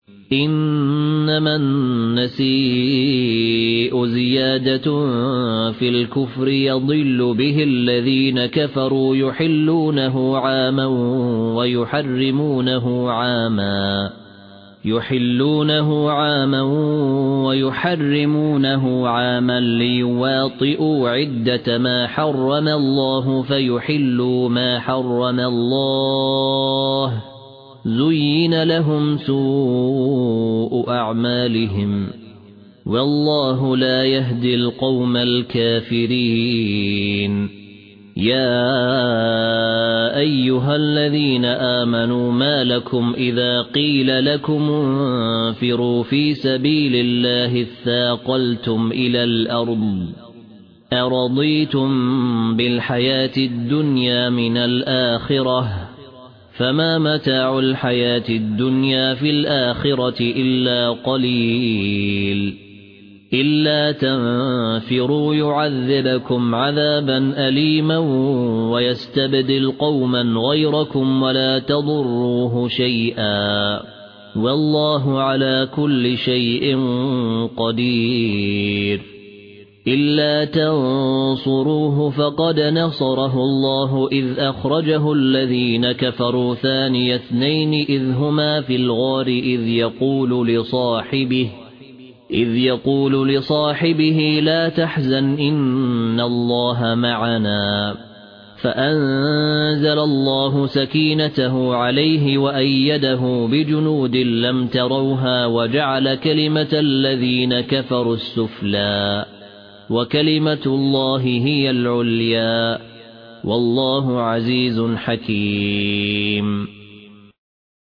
إنما النسيء زيادة في الكفر يضل به الذين كفروا يحلونه عاما ويحرمونه عاما ليواطئوا عدة ما حرم الله فيحلوا ما حرم الله زين لهم سوء أعمالهم والله لا يهدي القوم الكافرين يا أيها الذين آمنوا ما لكم إذا قيل لكم انفروا في سبيل الله اثاقلتم إلى الأرض أرضيتم بالحياة الدنيا من الآخرة فما متاع الحياة الدنيا في الآخرة إلا قليل إلا تنفروا يعذبكم عذابا أليما ويستبدل قوما غيركم ولا تضروه شيئا والله على كل شيء قدير إلا تنصروه فقد نصره الله إذ أخرجه الذين كفروا ثاني اثنين إذ هما في الغار إذ يقول لصاحبه لا تحزن إن الله معنا فأنزل الله سكينته عليه وأيده بجنود لم تروها وجعل كلمة الذين كفروا السفلى وكلمة الله هي العليا والله عزيز حكيم